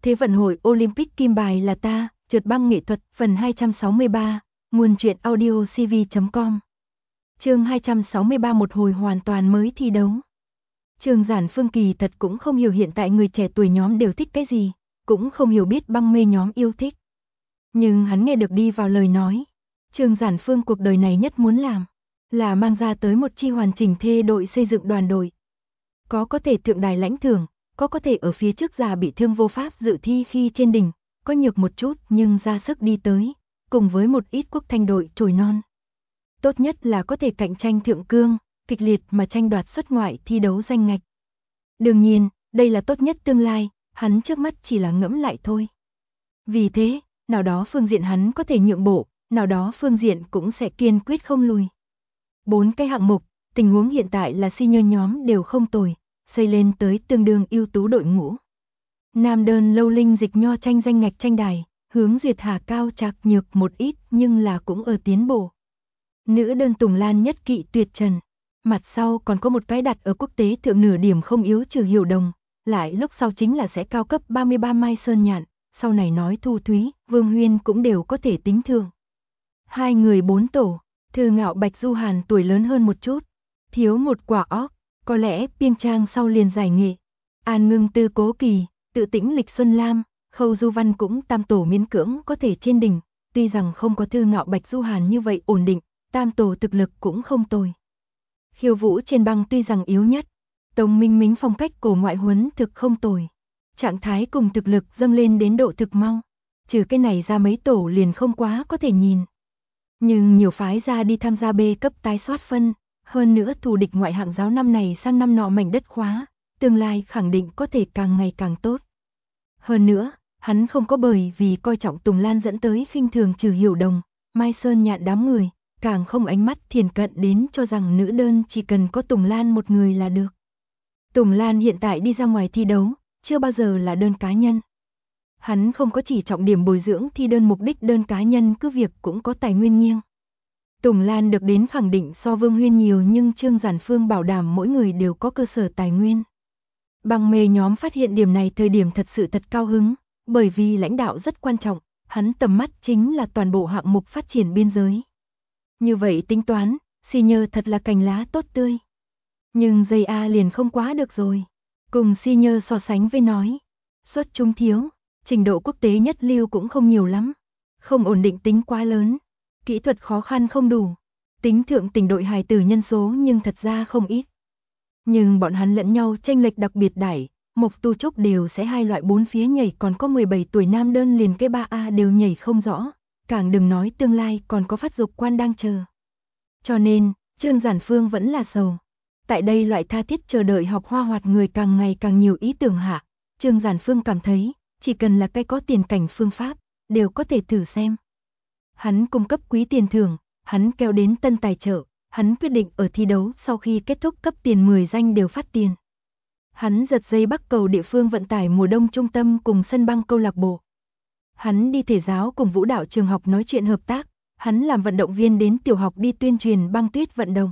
Thế vận hội Olympic kim bài là ta, trượt băng nghệ thuật, phần 263, nguồn truyện audio cv.com. Chương 263, một hồi hoàn toàn mới thi đấu. Trương Giản Phương kỳ thật cũng không hiểu hiện tại người trẻ tuổi nhóm đều thích cái gì, cũng không hiểu biết băng mê nhóm yêu thích. Nhưng hắn nghe được đi vào lời nói, Trương Giản Phương cuộc đời này nhất muốn làm là mang ra tới một chi hoàn chỉnh thê đội xây dựng đoàn đội. Có thể thượng đài lãnh thưởng, có thể ở phía trước già bị thương vô pháp dự thi khi trên đỉnh, có nhược một chút nhưng ra sức đi tới, cùng với một ít quốc thanh đội trồi non. Tốt nhất là có thể cạnh tranh thượng cương, kịch liệt mà tranh đoạt xuất ngoại thi đấu danh ngạch. Đương nhiên, đây là tốt nhất tương lai, hắn trước mắt chỉ là ngẫm lại thôi. Vì thế, nào đó phương diện hắn có thể nhượng bộ, nào đó phương diện cũng sẽ kiên quyết không lùi. 4 cái hạng mục, tình huống hiện tại là senior nhóm đều không tồi, xây lên tới tương đương ưu tú đội ngũ. Nam đơn lâu linh dịch nho tranh danh ngạch tranh đài, hướng duyệt hà cao chạc nhược một ít nhưng là cũng ở tiến bộ. Nữ đơn Tùng Lan nhất kỵ tuyệt trần, mặt sau còn có một cái đặt ở quốc tế thượng nửa điểm không yếu Trừ Hiểu Đồng, lại lúc sau chính là sẽ cao cấp 33 Mai Sơn Nhạn, sau này nói Thu Thúy, Vương Huyên cũng đều có thể tính thường. Hai người 4 tổ, Thư Ngạo Bạch Du Hàn tuổi lớn hơn một chút, thiếu một quả óc, có lẽ Piêng Trang sau liền giải nghệ. An Ngưng Tư Cố Kỳ, Tự Tĩnh Lịch Xuân Lam, Khâu Du Văn cũng tam tổ miễn cưỡng có thể trên đỉnh, tuy rằng không có Thư Ngạo Bạch Du Hàn như vậy ổn định, tam tổ thực lực cũng không tồi. Khiêu vũ trên băng tuy rằng yếu nhất, Tống Minh Mính phong cách cổ ngoại huấn thực không tồi. Trạng thái cùng thực lực dâng lên đến độ thực mau, trừ cái này ra mấy tổ liền không quá có thể nhìn. Nhưng nhiều phái ra đi tham gia B cấp tái soát phân, hơn nữa thù địch ngoại hạng giáo năm này sang năm nọ mảnh đất khóa, tương lai khẳng định có thể càng ngày càng tốt. Hơn nữa, hắn không có bởi vì coi trọng Tùng Lan dẫn tới khinh thường Trừ Hiểu Đồng, Mai Sơn Nhạn đám người, càng không ánh mắt thiền cận đến cho rằng nữ đơn chỉ cần có Tùng Lan một người là được. Tùng Lan hiện tại đi ra ngoài thi đấu, chưa bao giờ là đơn cá nhân. Hắn không có chỉ trọng điểm bồi dưỡng thi đơn mục đích đơn cá nhân cứ việc cũng có tài nguyên nghiêng. Tùng Lan được đến khẳng định so Vương Huyên nhiều nhưng Trương Giản Phương bảo đảm mỗi người đều có cơ sở tài nguyên. Băng mê nhóm phát hiện điểm này thời điểm thật sự thật cao hứng, bởi vì lãnh đạo rất quan trọng, hắn tầm mắt chính là toàn bộ hạng mục phát triển biên giới. Như vậy tính toán, senior thật là cành lá tốt tươi. Nhưng dây A liền không quá được rồi. Cùng senior so sánh với nói, xuất chúng thiếu, trình độ quốc tế nhất lưu cũng không nhiều lắm, không ổn định tính quá lớn, kỹ thuật khó khăn không đủ, tính thượng tỉnh đội hài tử nhân số nhưng thật ra không ít. Nhưng bọn hắn lẫn nhau chênh lệch đặc biệt đại, Mộc Tu Trúc đều sẽ hai loại 4 phía nhảy, còn có 17 tuổi nam đơn liền cái 3A đều nhảy không rõ, càng đừng nói tương lai còn có phát dục quan đang chờ. Cho nên, Trương Giản Phương vẫn là sầu. Tại đây loại tha thiết chờ đợi học hoa hoạt người càng ngày càng nhiều ý tưởng hạ, Trương Giản Phương cảm thấy, chỉ cần là cái có tiền cảnh phương pháp, đều có thể thử xem. Hắn cung cấp quý tiền thưởng, hắn kéo đến tân tài trợ, hắn quyết định ở thi đấu sau khi kết thúc cấp tiền 10 danh đều phát tiền. Hắn giật dây Bắc cầu địa phương vận tải mùa đông trung tâm cùng sân băng câu lạc bộ. Hắn đi thể giáo cùng vũ đạo trường học nói chuyện hợp tác, hắn làm vận động viên đến tiểu học đi tuyên truyền băng tuyết vận động.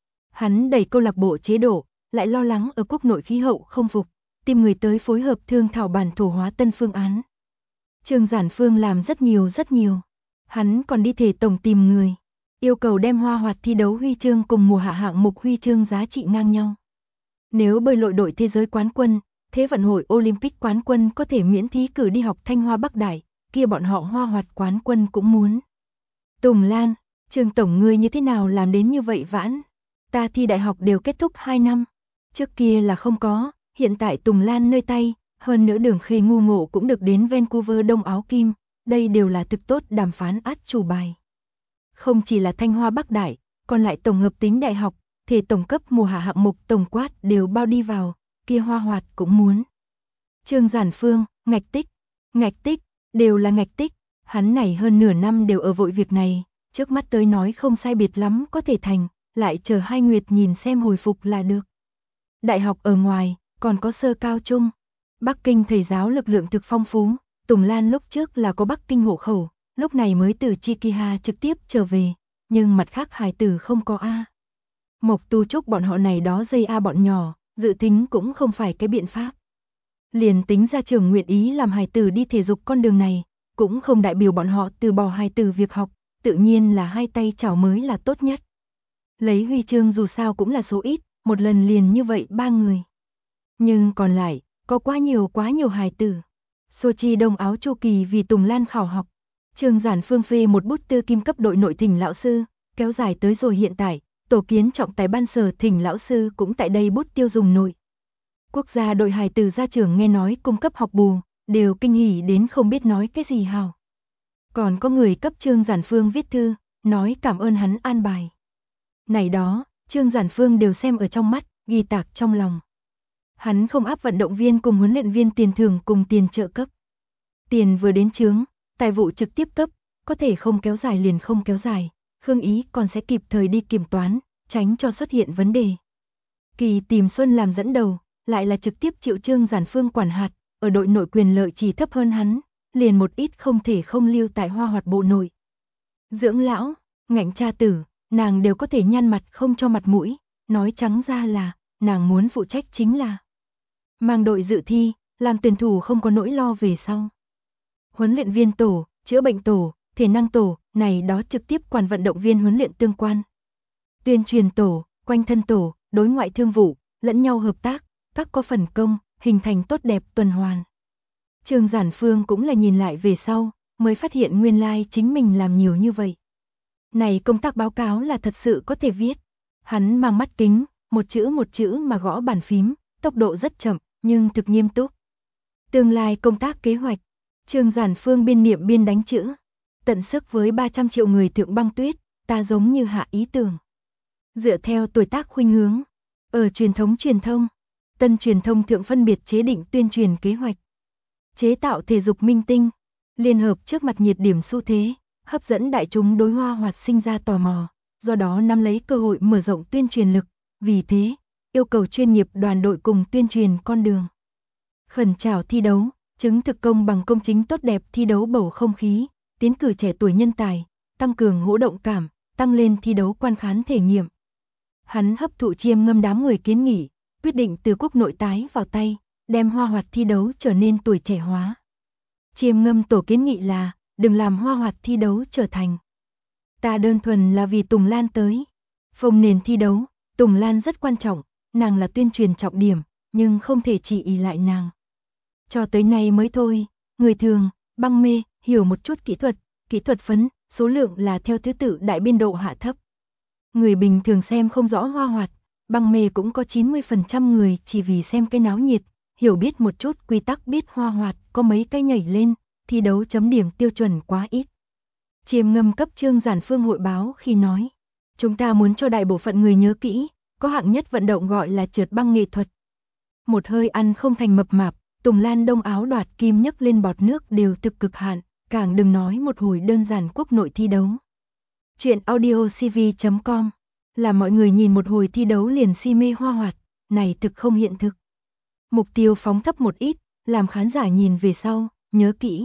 Hắn đẩy câu lạc bộ chế độ, lại lo lắng ở quốc nội khí hậu không phục, tìm người tới phối hợp thương thảo bản thổ hóa tân phương án. Trương Giản Phương làm rất nhiều. Hắn còn đi thể tổng tìm người, yêu cầu đem hoa hoạt thi đấu huy chương cùng mùa hạ hạng mục huy chương giá trị ngang nhau. Nếu bơi lội đội thế giới quán quân, thế vận hội Olympic quán quân có thể miễn thí cử đi học Thanh Hoa Bắc Đại, kia bọn họ hoa hoạt quán quân cũng muốn. Tùng Lan, Trương tổng ngươi như thế nào làm đến như vậy vãn? Ta thi đại học đều kết thúc 2 năm. Trước kia là không có, hiện tại Tùng Lan nơi tay, hơn nữa Đường Khê ngu ngộ cũng được đến Vancouver Đông Áo Kim, đây đều là thực tốt đàm phán át chủ bài. Không chỉ là Thanh Hoa Bắc Đại, còn lại tổng hợp tính đại học, thể tổng cấp mùa hạ hạng mục tổng quát đều bao đi vào, kia hoa hoạt cũng muốn. Trương Giản Phương, ngạch tích, đều là ngạch tích, hắn này hơn nửa năm đều ở vội việc này, trước mắt tới nói không sai biệt lắm có thể thành, lại chờ 2 nguyệt nhìn xem hồi phục là được. Đại học ở ngoài, còn có sơ cao trung. Bắc Kinh thầy giáo lực lượng thực phong phú, Tùng Lan lúc trước là có Bắc Kinh hộ khẩu, lúc này mới từ Chikiha trực tiếp trở về, nhưng mặt khác hài tử không có A. Mộc Tu Trúc bọn họ này đó dây A bọn nhỏ, dự tính cũng không phải cái biện pháp. Liền tính gia trưởng nguyện ý làm hài tử đi thể dục con đường này, cũng không đại biểu bọn họ từ bỏ hài tử việc học, tự nhiên là hai tay chảo mới là tốt nhất. Lấy huy chương dù sao cũng là số ít, một lần liền như vậy 3 người. Nhưng còn lại, có quá nhiều hài tử. Sochi đông áo Chu Kỳ vì Tùng Lan khảo học. Trương Giản Phương phê một bút tư kim cấp đội nội thỉnh lão sư, kéo dài tới rồi hiện tại, tổ kiến trọng tài ban sở thỉnh lão sư cũng tại đây bút tiêu dùng nội. Quốc gia đội hài tử gia trưởng nghe nói cung cấp học bù, đều kinh hỉ đến không biết nói cái gì hào. Còn có người cấp Trương Giản Phương viết thư, nói cảm ơn hắn an bài. Này đó, Trương Giản Phương đều xem ở trong mắt, ghi tạc trong lòng. Hắn không áp vận động viên cùng huấn luyện viên tiền thưởng cùng tiền trợ cấp. Tiền vừa đến chướng, tài vụ trực tiếp cấp, có thể không kéo dài liền không kéo dài, Khương Ý còn sẽ kịp thời đi kiểm toán, tránh cho xuất hiện vấn đề. Kỳ tìm Xuân làm dẫn đầu, lại là trực tiếp chịu Trương Giản Phương quản hạt, ở đội nội quyền lợi chỉ thấp hơn hắn, liền một ít không thể không lưu tại Hoa Hoạt bộ nội. Dưỡng lão, ngạnh cha tử, nàng đều có thể nhăn mặt không cho mặt mũi, nói trắng ra là, nàng muốn phụ trách chính là mang đội dự thi, làm tuyển thủ không có nỗi lo về sau. Huấn luyện viên tổ, chữa bệnh tổ, thể năng tổ, này đó trực tiếp quản vận động viên huấn luyện tương quan. Tuyên truyền tổ, quanh thân tổ, đối ngoại thương vụ, lẫn nhau hợp tác, các có phần công, hình thành tốt đẹp tuần hoàn. Trương Giản Phương cũng là nhìn lại về sau, mới phát hiện nguyên lai chính mình làm nhiều như vậy. Này công tác báo cáo là thật sự có thể viết. Hắn mang mắt kính, một chữ mà gõ bàn phím, tốc độ rất chậm, nhưng thực nghiêm túc. Tương lai công tác kế hoạch, Trương Giản Phương biên niệm biên đánh chữ. Tận sức với 300 triệu người thượng băng tuyết, ta giống như hạ ý tưởng. Dựa theo tuổi tác khuynh hướng, ở truyền thông, tân truyền thông thượng phân biệt chế định tuyên truyền kế hoạch. Chế tạo thể dục minh tinh, liên hợp trước mặt nhiệt điểm xu thế, hấp dẫn đại chúng đối Hoa Hoạt sinh ra tò mò, do đó nắm lấy cơ hội mở rộng tuyên truyền lực, vì thế, yêu cầu chuyên nghiệp đoàn đội cùng tuyên truyền con đường. Khẩn trảo thi đấu, chứng thực công bằng công chính tốt đẹp thi đấu bầu không khí, tiến cử trẻ tuổi nhân tài, tăng cường hỗ động cảm, tăng lên thi đấu quan khán thể nghiệm. Hắn hấp thụ Chiêm Ngâm đám người kiến nghị, quyết định từ quốc nội tái vào tay, đem Hoa Hoạt thi đấu trở nên tuổi trẻ hóa. Chiêm Ngâm tổ kiến nghị là, đừng làm Hoa Hoạt thi đấu trở thành. Ta đơn thuần là vì Tùng Lan tới. Phông nền thi đấu, Tùng Lan rất quan trọng, nàng là tuyên truyền trọng điểm, nhưng không thể chỉ ỷ lại nàng. Cho tới nay mới thôi, người thường, băng mê, hiểu một chút kỹ thuật phấn, số lượng là theo thứ tự đại biên độ hạ thấp. Người bình thường xem không rõ Hoa Hoạt, băng mê cũng có 90% người chỉ vì xem cái náo nhiệt, hiểu biết một chút quy tắc biết Hoa Hoạt có mấy cái nhảy lên, thi đấu chấm điểm tiêu chuẩn quá ít. Chiêm Ngâm cấp Trương Giản Phương hội báo khi nói, chúng ta muốn cho đại bộ phận người nhớ kỹ, có hạng nhất vận động gọi là trượt băng nghệ thuật. Một hơi ăn không thành mập mạp, Tùng Lan đông áo đoạt kim nhấc lên bọt nước đều thực cực hạn, càng đừng nói một hồi đơn giản quốc nội thi đấu. Chuyện audiocv.com là mọi người nhìn một hồi thi đấu liền si mê Hoa Hoạt, này thực không hiện thực. Mục tiêu phóng thấp một ít, làm khán giả nhìn về sau, nhớ kỹ.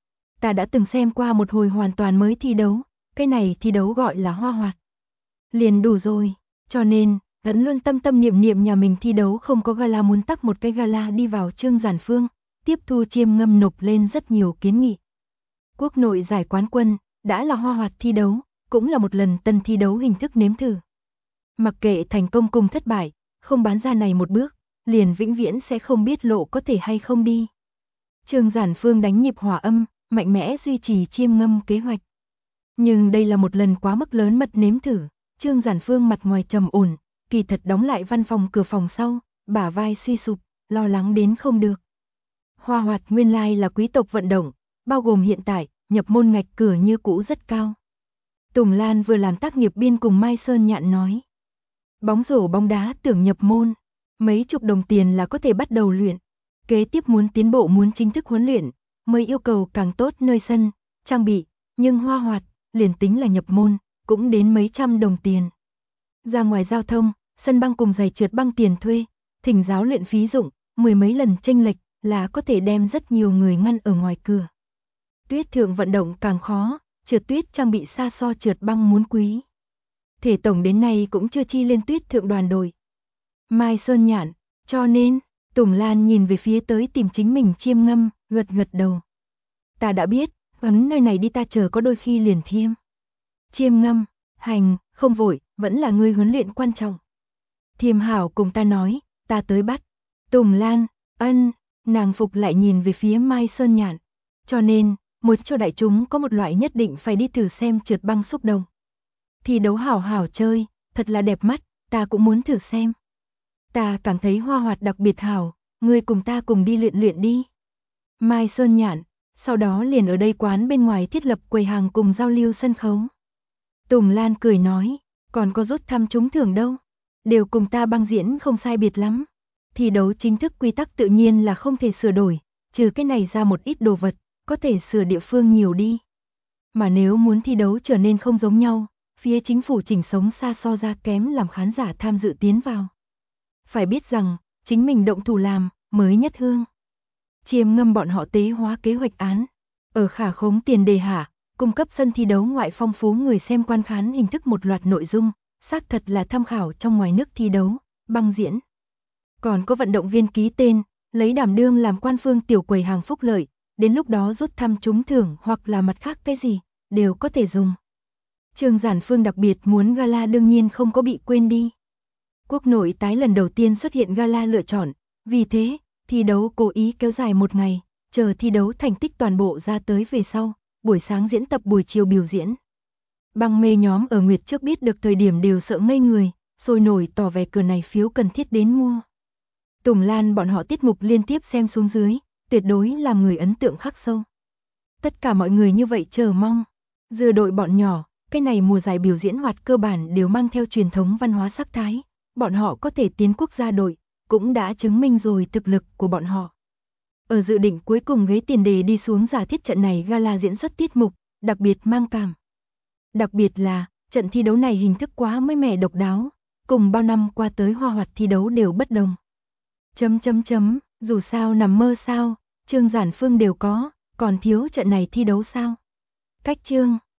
Ta đã từng xem qua một hồi hoàn toàn mới thi đấu, cái này thi đấu gọi là Hoa Hoạt. Liền đủ rồi, cho nên, vẫn luôn tâm niệm nhà mình thi đấu không có gala muốn tắc một cái gala đi vào Trương Giản Phương, tiếp thu Chiêm Ngâm nộp lên rất nhiều kiến nghị. Quốc nội giải quán quân, đã là Hoa Hoạt thi đấu, cũng là một lần tân thi đấu hình thức nếm thử. Mặc kệ thành công cùng thất bại, không bán ra này một bước, liền vĩnh viễn sẽ không biết lộ có thể hay không đi. Trương Giản Phương đánh nhịp hòa âm, mạnh mẽ duy trì Chiêm Ngâm kế hoạch. Nhưng đây là một lần quá mức lớn mật nếm thử, Trương Giản Phương mặt ngoài trầm ổn, kỳ thật đóng lại văn phòng cửa phòng sau, bả vai suy sụp, lo lắng đến không được. Hoa Hoạt nguyên lai là quý tộc vận động, bao gồm hiện tại, nhập môn ngạch cửa như cũ rất cao. Tùng Lan vừa làm tác nghiệp biên cùng Mai Sơn Nhạn nói. Bóng rổ bóng đá tưởng nhập môn, mấy chục đồng tiền là có thể bắt đầu luyện. Kế tiếp muốn tiến bộ muốn chính thức huấn luyện, mới yêu cầu càng tốt nơi sân, trang bị, nhưng Hoa Hoạt, liền tính là nhập môn, cũng đến mấy trăm đồng tiền. Ra ngoài giao thông, sân băng cùng giày trượt băng tiền thuê, thỉnh giáo luyện phí dụng, mười mấy lần chênh lệch là có thể đem rất nhiều người ngăn ở ngoài cửa. Tuyết thượng vận động càng khó, trượt tuyết trang bị xa so trượt băng muốn quý. Thể tổng đến nay cũng chưa chi lên tuyết thượng đoàn đội. Mai Sơn Nhạn, cho nên, Tùng Lan nhìn về phía tới tìm chính mình Chiêm Ngâm, gật đầu. Ta đã biết, ấn nơi này đi, ta chờ có đôi khi liền thiêm. Chiêm Ngâm, hành, không vội, vẫn là ngươi huấn luyện quan trọng. Thiêm hảo cùng ta nói, ta tới bắt. Tùng Lan, ân, nàng phục lại nhìn về phía Mai Sơn Nhạn. Cho nên, muốn cho đại chúng có một loại nhất định phải đi thử xem trượt băng xúc động. Thi đấu hảo hảo chơi, thật là đẹp mắt, ta cũng muốn thử xem. Ta cảm thấy hoa hoạt đặc biệt hảo, ngươi cùng ta cùng đi luyện đi. Mai Sơn Nhạn, sau đó liền ở đây quán bên ngoài thiết lập quầy hàng cùng giao lưu sân khấu. Tùng Lan cười nói, còn có rút thăm trúng thưởng đâu, đều cùng ta băng diễn không sai biệt lắm. Thi đấu chính thức quy tắc tự nhiên là không thể sửa đổi, trừ cái này ra một ít đồ vật, có thể sửa địa phương nhiều đi. Mà nếu muốn thi đấu trở nên không giống nhau, phía chính phủ chỉnh sống xa so ra kém làm khán giả tham dự tiến vào. Phải biết rằng, chính mình động thủ làm, mới nhất hương. Chiêm Ngâm bọn họ tế hóa kế hoạch án. Ở khả khống tiền đề hạ, cung cấp sân thi đấu ngoại phong phú người xem quan khán hình thức một loạt nội dung, xác thật là tham khảo trong ngoài nước thi đấu, băng diễn. Còn có vận động viên ký tên, lấy đảm đương làm quan phương tiểu quầy hàng phúc lợi, đến lúc đó rút thăm trúng thưởng hoặc là mặt khác cái gì, đều có thể dùng. Trương Giản Phương đặc biệt muốn gala đương nhiên không có bị quên đi. Quốc nội tái lần đầu tiên xuất hiện gala lựa chọn, vì thế, thi đấu cố ý kéo dài một ngày, chờ thi đấu thành tích toàn bộ ra tới về sau, buổi sáng diễn tập buổi chiều biểu diễn. Băng mê nhóm ở Nguyệt trước biết được thời điểm đều sợ ngây người, sôi nổi tỏ vẻ cửa này phiếu cần thiết đến mua. Tùng Lan bọn họ tiết mục liên tiếp xem xuống dưới, tuyệt đối làm người ấn tượng khắc sâu. Tất cả mọi người như vậy chờ mong. Dưa đội bọn nhỏ, cái này mùa giải biểu diễn hoạt cơ bản đều mang theo truyền thống văn hóa sắc thái, bọn họ có thể tiến quốc gia đội, cũng đã chứng minh rồi thực lực của bọn họ. Ở dự định cuối cùng ghế tiền đề đi xuống giả thiết trận này gala diễn xuất tiết mục, đặc biệt mang cảm. Đặc biệt là, trận thi đấu này hình thức quá mới mẻ độc đáo, cùng bao năm qua tới hoa hoạt thi đấu đều bất đồng. Dù sao nằm mơ sao, Trương Giản Phương đều có, còn thiếu trận này thi đấu sao? Cách Trương